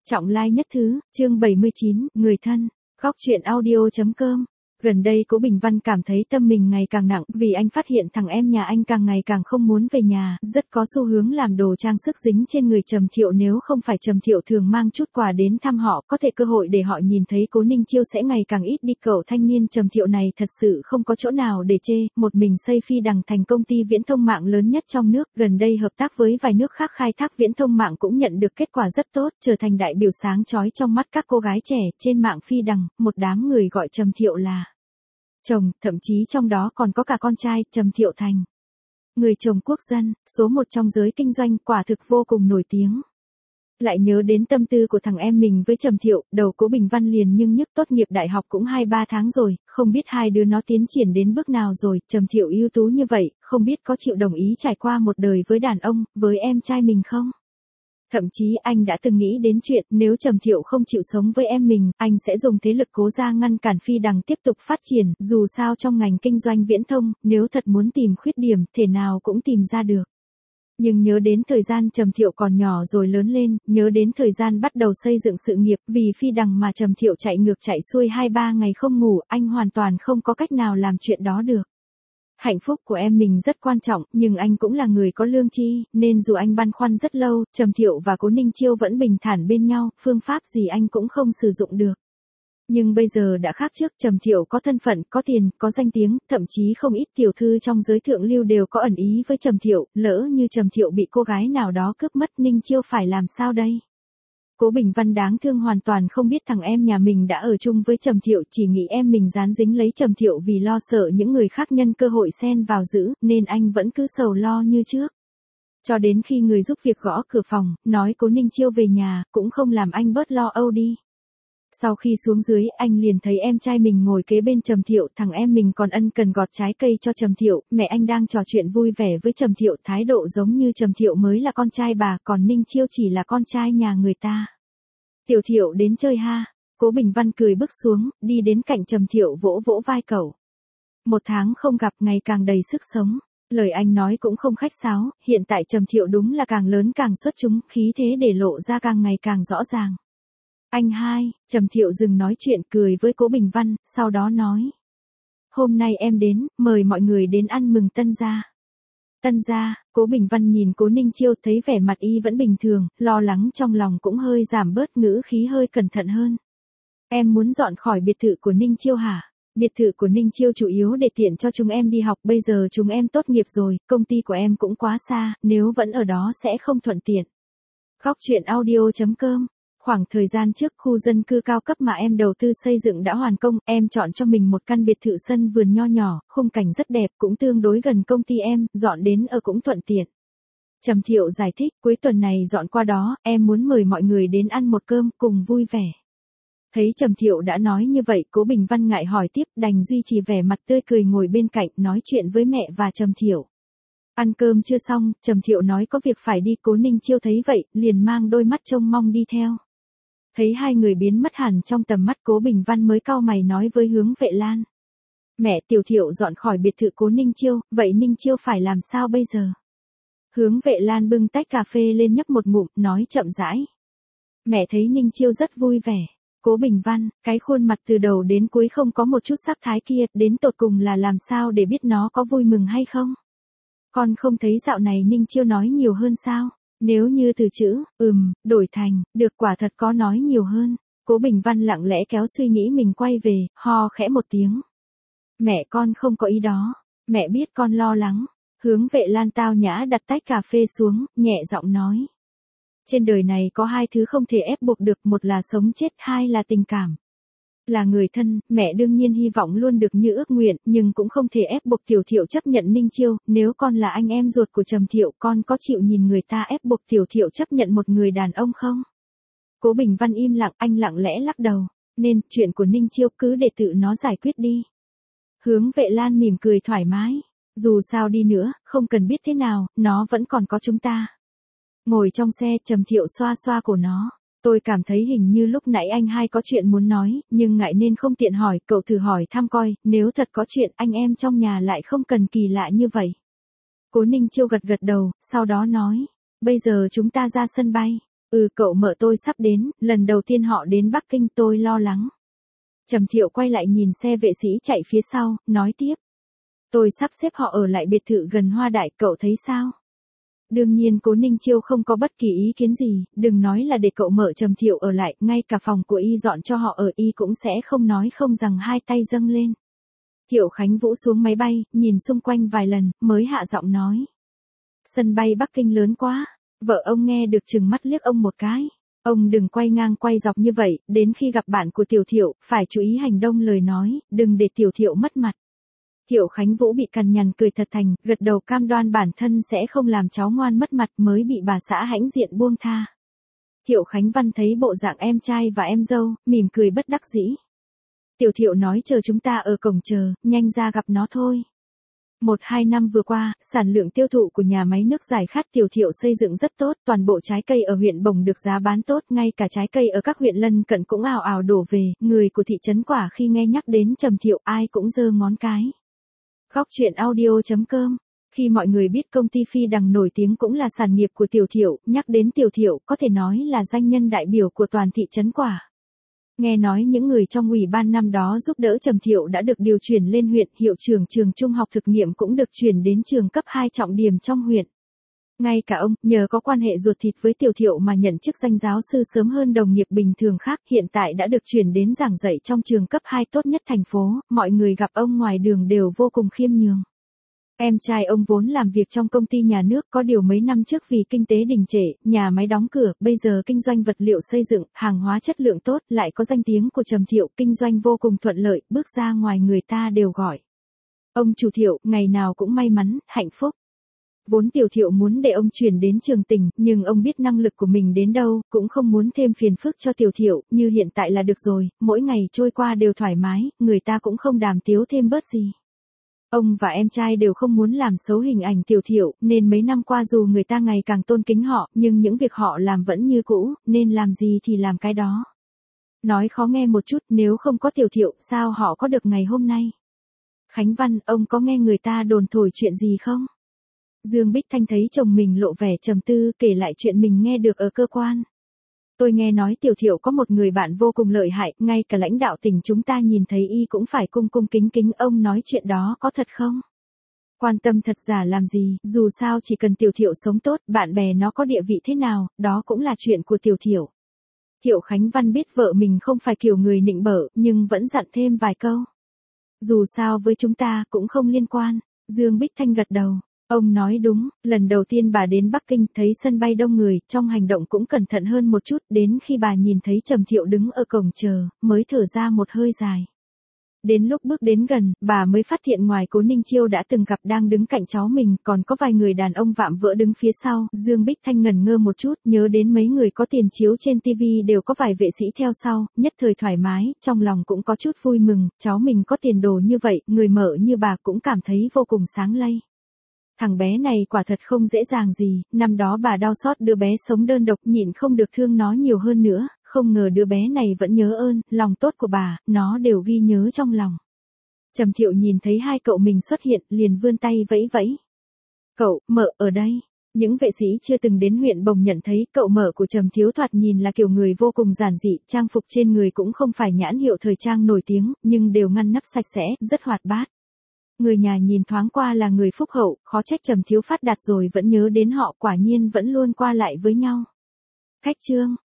Trọng lai nhất thứ, chương 79, người thân, góc truyện audio.com. Gần đây Cố Bình Văn cảm thấy tâm mình ngày càng nặng vì anh phát hiện thằng em nhà anh càng ngày càng không muốn về nhà, rất có xu hướng làm đồ trang sức dính trên người Trầm Thiệu, nếu không phải Trầm Thiệu thường mang chút quà đến thăm họ, có thể cơ hội để họ nhìn thấy Cố Ninh Chiêu sẽ ngày càng ít đi. Cậu thanh niên Trầm Thiệu này thật sự không có chỗ nào để chê, một mình xây Phi Đằng thành công ty viễn thông mạng lớn nhất trong nước, gần đây hợp tác với vài nước khác khai thác viễn thông mạng cũng nhận được kết quả rất tốt, trở thành đại biểu sáng chói trong mắt các cô gái trẻ trên mạng Phi Đằng, một đám người gọi Trầm Thiệu là chồng, thậm chí trong đó còn có cả con trai, Trầm Thiệu Thành. Người chồng quốc dân, số một trong giới kinh doanh, quả thực vô cùng nổi tiếng. Lại nhớ đến tâm tư của thằng em mình với Trầm Thiệu, đầu Cố Bình Văn liền nhưng nhức. Tốt nghiệp đại học cũng 2-3 tháng rồi, không biết hai đứa nó tiến triển đến bước nào rồi. Trầm Thiệu ưu tú như vậy, không biết có chịu đồng ý trải qua một đời với đàn ông, với em trai mình không? Thậm chí anh đã từng nghĩ đến chuyện nếu Trầm Thiệu không chịu sống với em mình, anh sẽ dùng thế lực Cố gia ngăn cản Phi Đằng tiếp tục phát triển, dù sao trong ngành kinh doanh viễn thông, nếu thật muốn tìm khuyết điểm, thể nào cũng tìm ra được. Nhưng nhớ đến thời gian Trầm Thiệu còn nhỏ rồi lớn lên, nhớ đến thời gian bắt đầu xây dựng sự nghiệp, vì Phi Đằng mà Trầm Thiệu chạy ngược chạy xuôi 2-3 ngày không ngủ, anh hoàn toàn không có cách nào làm chuyện đó được. Hạnh phúc của em mình rất quan trọng, nhưng anh cũng là người có lương tri, nên dù anh băn khoăn rất lâu, Trầm Thiệu và Cố Ninh Chiêu vẫn bình thản bên nhau, phương pháp gì anh cũng không sử dụng được. Nhưng bây giờ đã khác trước, Trầm Thiệu có thân phận, có tiền, có danh tiếng, thậm chí không ít tiểu thư trong giới thượng lưu đều có ẩn ý với Trầm Thiệu, lỡ như Trầm Thiệu bị cô gái nào đó cướp mất, Ninh Chiêu phải làm sao đây? Cố Bình Văn đáng thương hoàn toàn không biết thằng em nhà mình đã ở chung với Trầm Thiệu, chỉ nghĩ em mình dán dính lấy Trầm Thiệu vì lo sợ những người khác nhân cơ hội xen vào giữ, nên anh vẫn cứ sầu lo như trước. Cho đến khi người giúp việc gõ cửa phòng, nói Cố Ninh Chiêu về nhà, cũng không làm anh bớt lo âu đi. Sau khi xuống dưới, anh liền thấy em trai mình ngồi kế bên Trầm Thiệu, thằng em mình còn ân cần gọt trái cây cho Trầm Thiệu, mẹ anh đang trò chuyện vui vẻ với Trầm Thiệu, thái độ giống như Trầm Thiệu mới là con trai bà, còn Ninh Chiêu chỉ là con trai nhà người ta. Tiểu Thiệu đến chơi ha. Cố Bình Văn cười bước xuống, đi đến cạnh Trầm Thiệu vỗ vỗ vai cậu. 1 tháng không gặp, ngày càng đầy sức sống. Lời anh nói cũng không khách sáo, hiện tại Trầm Thiệu đúng là càng lớn càng xuất chúng, khí thế để lộ ra càng ngày càng rõ ràng. Anh hai, Trầm Thiệu dừng nói chuyện, cười với Cố Bình Văn, sau đó nói. Hôm nay em đến, mời mọi người đến ăn mừng Tân gia. Tân gia, Cố Bình Văn nhìn Cố Ninh Chiêu thấy vẻ mặt y vẫn bình thường, lo lắng trong lòng cũng hơi giảm bớt, ngữ khí hơi cẩn thận hơn. Em muốn dọn khỏi biệt thự của Ninh Chiêu hả? Biệt thự của Ninh Chiêu chủ yếu để tiện cho chúng em đi học, bây giờ chúng em tốt nghiệp rồi, công ty của em cũng quá xa, nếu vẫn ở đó sẽ không thuận tiện. Góc truyện audio.com. Khoảng thời gian trước, khu dân cư cao cấp mà em đầu tư xây dựng đã hoàn công, em chọn cho mình một căn biệt thự sân vườn nho nhỏ, khung cảnh rất đẹp, cũng tương đối gần công ty em, dọn đến ở cũng thuận tiện. Trầm Thiệu giải thích, cuối tuần này dọn qua đó, em muốn mời mọi người đến ăn một cơm, cùng vui vẻ. Thấy Trầm Thiệu đã nói như vậy, Cố Bình Văn ngại hỏi tiếp, đành duy trì vẻ mặt tươi cười ngồi bên cạnh, nói chuyện với mẹ và Trầm Thiệu. Ăn cơm chưa xong, Trầm Thiệu nói có việc phải đi, Cố Ninh Chiêu thấy vậy, liền mang đôi mắt trông mong đi theo. Thấy hai người biến mất hẳn trong tầm mắt, Cố Bình Văn mới cau mày nói với Hướng Vệ Lan. Mẹ, Tiểu Thiệu dọn khỏi biệt thự Cố Ninh Chiêu, vậy Ninh Chiêu phải làm sao bây giờ? Hướng Vệ Lan bưng tách cà phê lên nhấp một ngụm, nói chậm rãi. Mẹ thấy Ninh Chiêu rất vui vẻ. Cố Bình Văn, cái khuôn mặt từ đầu đến cuối không có một chút sắc thái kia, đến tột cùng là làm sao để biết nó có vui mừng hay không? Con không thấy dạo này Ninh Chiêu nói nhiều hơn sao? Nếu như từ chữ, đổi thành, được, quả thật có nói nhiều hơn. Cố Bình Văn lặng lẽ kéo suy nghĩ mình quay về, ho khẽ một tiếng. Mẹ, con không có ý đó. Mẹ biết con lo lắng. Hướng Vệ Lan tao nhã đặt tách cà phê xuống, nhẹ giọng nói. Trên đời này có 2 thứ không thể ép buộc được, một là sống chết, 2 là tình cảm. Là người thân, mẹ đương nhiên hy vọng luôn được như ước nguyện, nhưng cũng không thể ép buộc Tiểu Thiệu chấp nhận Ninh Chiêu, nếu con là anh em ruột của Trầm Thiệu, con có chịu nhìn người ta ép buộc Tiểu Thiệu chấp nhận một người đàn ông không? Cố Bình Văn im lặng, anh lặng lẽ lắc đầu, nên, chuyện của Ninh Chiêu cứ để tự nó giải quyết đi. Hướng Vệ Lan mỉm cười thoải mái, dù sao đi nữa, không cần biết thế nào, nó vẫn còn có chúng ta. Ngồi trong xe, Trầm Thiệu xoa xoa cổ nó. Tôi cảm thấy hình như lúc nãy anh hai có chuyện muốn nói, nhưng ngại nên không tiện hỏi, cậu thử hỏi thăm coi, nếu thật có chuyện anh em trong nhà lại không cần kỳ lạ như vậy. Cố Ninh Chiêu gật gật đầu, sau đó nói, bây giờ chúng ta ra sân bay. Cậu mợ tôi sắp đến, lần đầu tiên họ đến Bắc Kinh tôi lo lắng. Trầm Thiệu quay lại nhìn xe vệ sĩ chạy phía sau, nói tiếp. Tôi sắp xếp họ ở lại biệt thự gần Hoa Đại, cậu thấy sao? Đương nhiên Cố Ninh Chiêu không có bất kỳ ý kiến gì, đừng nói là để cậu mợ Trầm Thiệu ở lại, ngay cả phòng của y dọn cho họ ở y cũng sẽ không nói không rằng hai tay dâng lên. Thiệu Khánh Vũ xuống máy bay, nhìn xung quanh vài lần, mới hạ giọng nói. Sân bay Bắc Kinh lớn quá, vợ ông nghe được chừng mắt liếc ông một cái. Ông đừng quay ngang quay dọc như vậy, đến khi gặp bạn của Tiểu Thiệu, phải chú ý hành động lời nói, đừng để Tiểu Thiệu mất mặt. Thiệu Khánh Vũ bị cằn nhằn cười thật thành, gật đầu cam đoan bản thân sẽ không làm cháu ngoan mất mặt mới bị bà xã hãnh diện buông tha. Thiệu Khánh Văn thấy bộ dạng em trai và em dâu, mỉm cười bất đắc dĩ. Tiểu Thiệu nói chờ chúng ta ở cổng chờ, nhanh ra gặp nó thôi. 1-2 năm vừa qua, sản lượng tiêu thụ của nhà máy nước giải khát Tiểu Thiệu xây dựng rất tốt, toàn bộ trái cây ở huyện Bồng được giá bán tốt, ngay cả trái cây ở các huyện lân cận cũng ào ào đổ về, người của thị trấn Quả khi nghe nhắc đến Trầm Thiệu ai cũng giơ ngón cái. Góc truyện audio.com. Khi mọi người biết công ty Phi Đằng nổi tiếng cũng là sản nghiệp của Tiểu Thiệu, nhắc đến Tiểu Thiệu có thể nói là danh nhân đại biểu của toàn thị trấn Quả. Nghe nói những người trong ủy ban năm đó giúp đỡ Trầm Thiệu đã được điều chuyển lên huyện, hiệu trưởng trường trung học thực nghiệm cũng được chuyển đến trường cấp 2 trọng điểm trong huyện. Ngay cả ông, nhờ có quan hệ ruột thịt với Tiểu Thiệu mà nhận chức danh giáo sư sớm hơn đồng nghiệp bình thường khác, hiện tại đã được chuyển đến giảng dạy trong trường cấp 2 tốt nhất thành phố, mọi người gặp ông ngoài đường đều vô cùng khiêm nhường. Em trai ông vốn làm việc trong công ty nhà nước, có điều mấy năm trước vì kinh tế đình trệ, nhà máy đóng cửa, bây giờ kinh doanh vật liệu xây dựng, hàng hóa chất lượng tốt, lại có danh tiếng của Trầm Thiệu, kinh doanh vô cùng thuận lợi, bước ra ngoài người ta đều gọi. Ông chủ Thiệu, ngày nào cũng may mắn, hạnh phúc. Vốn Tiểu Thiệu muốn để ông chuyển đến trường tỉnh, nhưng ông biết năng lực của mình đến đâu, cũng không muốn thêm phiền phức cho Tiểu Thiệu, như hiện tại là được rồi, mỗi ngày trôi qua đều thoải mái, người ta cũng không đàm tiếu thêm bớt gì. Ông và em trai đều không muốn làm xấu hình ảnh Tiểu Thiệu, nên mấy năm qua dù người ta ngày càng tôn kính họ, nhưng những việc họ làm vẫn như cũ, nên làm gì thì làm cái đó. Nói khó nghe một chút, nếu không có Tiểu Thiệu, sao họ có được ngày hôm nay? Khánh Văn, ông có nghe người ta đồn thổi chuyện gì không? Dương Bích Thanh thấy chồng mình lộ vẻ trầm tư, kể lại chuyện mình nghe được ở cơ quan. Tôi nghe nói Tiểu Thiệu có một người bạn vô cùng lợi hại, ngay cả lãnh đạo tỉnh chúng ta nhìn thấy y cũng phải cung cung kính kính, ông nói chuyện đó có thật không? Quan tâm thật giả làm gì, dù sao chỉ cần Tiểu Thiệu sống tốt, bạn bè nó có địa vị thế nào, đó cũng là chuyện của Tiểu Thiệu. Thiệu Khánh Văn biết vợ mình không phải kiểu người nịnh bợ, nhưng vẫn dặn thêm vài câu. Dù sao với chúng ta cũng không liên quan, Dương Bích Thanh gật đầu. Ông nói đúng, lần đầu tiên bà đến Bắc Kinh thấy sân bay đông người, trong hành động cũng cẩn thận hơn một chút, đến khi bà nhìn thấy Trầm Thiệu đứng ở cổng chờ, mới thở ra một hơi dài. Đến lúc bước đến gần, bà mới phát hiện ngoài Cố Ninh Chiêu đã từng gặp đang đứng cạnh cháu mình, còn có vài người đàn ông vạm vỡ đứng phía sau. Dương Bích Thanh ngẩn ngơ một chút, nhớ đến mấy người có tiền chiếu trên TV đều có vài vệ sĩ theo sau, nhất thời thoải mái, trong lòng cũng có chút vui mừng, cháu mình có tiền đồ như vậy, người mợ như bà cũng cảm thấy vô cùng sáng lây. Thằng bé này quả thật không dễ dàng gì, năm đó bà đau xót đứa bé sống đơn độc, nhịn không được thương nó nhiều hơn nữa, không ngờ đứa bé này vẫn nhớ ơn, lòng tốt của bà, nó đều ghi nhớ trong lòng. Trầm Thiệu nhìn thấy hai cậu mình xuất hiện, liền vươn tay vẫy vẫy. Cậu, mợ, ở đây. Những vệ sĩ chưa từng đến huyện Bồng nhận thấy cậu mợ của Trầm Thiếu thoạt nhìn là kiểu người vô cùng giản dị, trang phục trên người cũng không phải nhãn hiệu thời trang nổi tiếng, nhưng đều ngăn nắp sạch sẽ, rất hoạt bát. Người nhà nhìn thoáng qua là người phúc hậu, khó trách Trầm Thiếu phát đạt rồi vẫn nhớ đến họ, quả nhiên vẫn luôn qua lại với nhau. Khách trương,